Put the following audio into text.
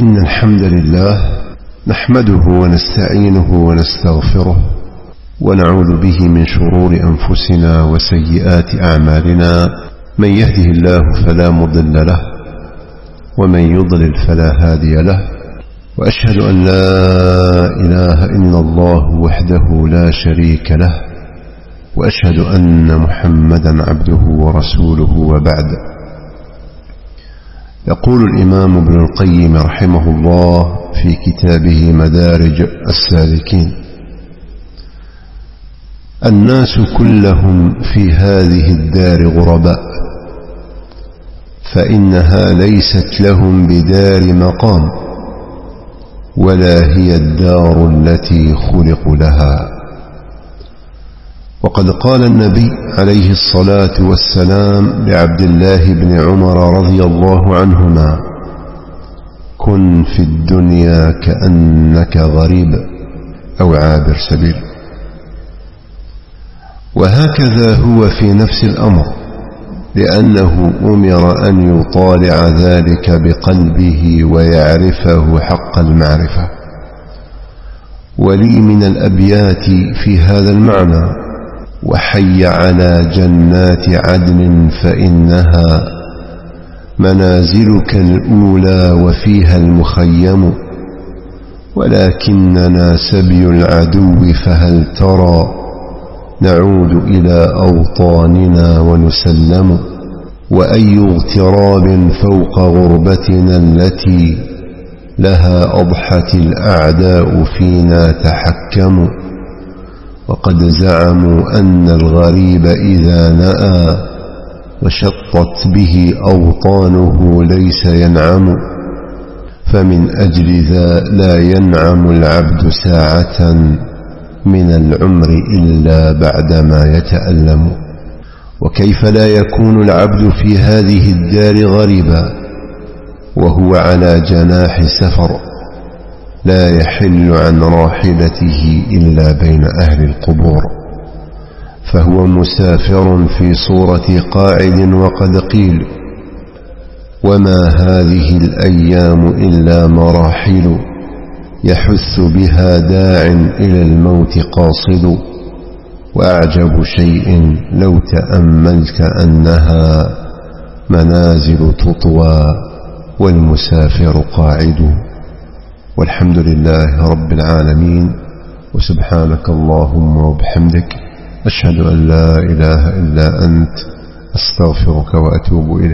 إن الحمد لله نحمده ونستعينه ونستغفره ونعوذ به من شرور أنفسنا وسيئات أعمالنا. من يهده الله فلا مضل له ومن يضلل فلا هادي له، وأشهد أن لا إله إلا الله وحده لا شريك له، وأشهد أن محمدا عبده ورسوله، وبعد. يقول الإمام ابن القيم رحمه الله في كتابه مدارج السالكين: الناس كلهم في هذه الدار غرباء، فإنها ليست لهم بدار مقام، ولا هي الدار التي خلقوا لها. وقد قال النبي عليه الصلاة والسلام لعبد الله بن عمر رضي الله عنهما: كن في الدنيا كأنك غريب أو عابر سبيل. وهكذا هو في نفس الأمر، لأنه أمر أن يطالع ذلك بقلبه ويعرفه حق المعرفة. ولي من الأبيات في هذا المعنى: وحي على جنات عدن فإنها منازلك الأولى وفيها المخيم، ولكننا سبي العدو فهل ترى نعود إلى أوطاننا ونسلم. وأي اغتراب فوق غربتنا التي لها أضحت الأعداء فينا تحكموا. وقد زعموا أن الغريب إذا نأى وشطت به أوطانه ليس ينعم، فمن أجل ذا لا ينعم العبد ساعة من العمر إلا بعدما يتألم. وكيف لا يكون العبد في هذه الدار غريبا وهو على جناح سفر لا يحل عن راحلته إلا بين أهل القبور، فهو مسافر في صورة قاعد. وقد قيل: وما هذه الأيام إلا مراحل، يحث بها داع إلى الموت قاصد. وأعجب شيء لو تأملت أنها منازل تطوى والمسافر قاعد. والحمد لله رب العالمين، وسبحانك اللهم وبحمدك، أشهد أن لا إله إلا أنت، أستغفرك وأتوب إليك.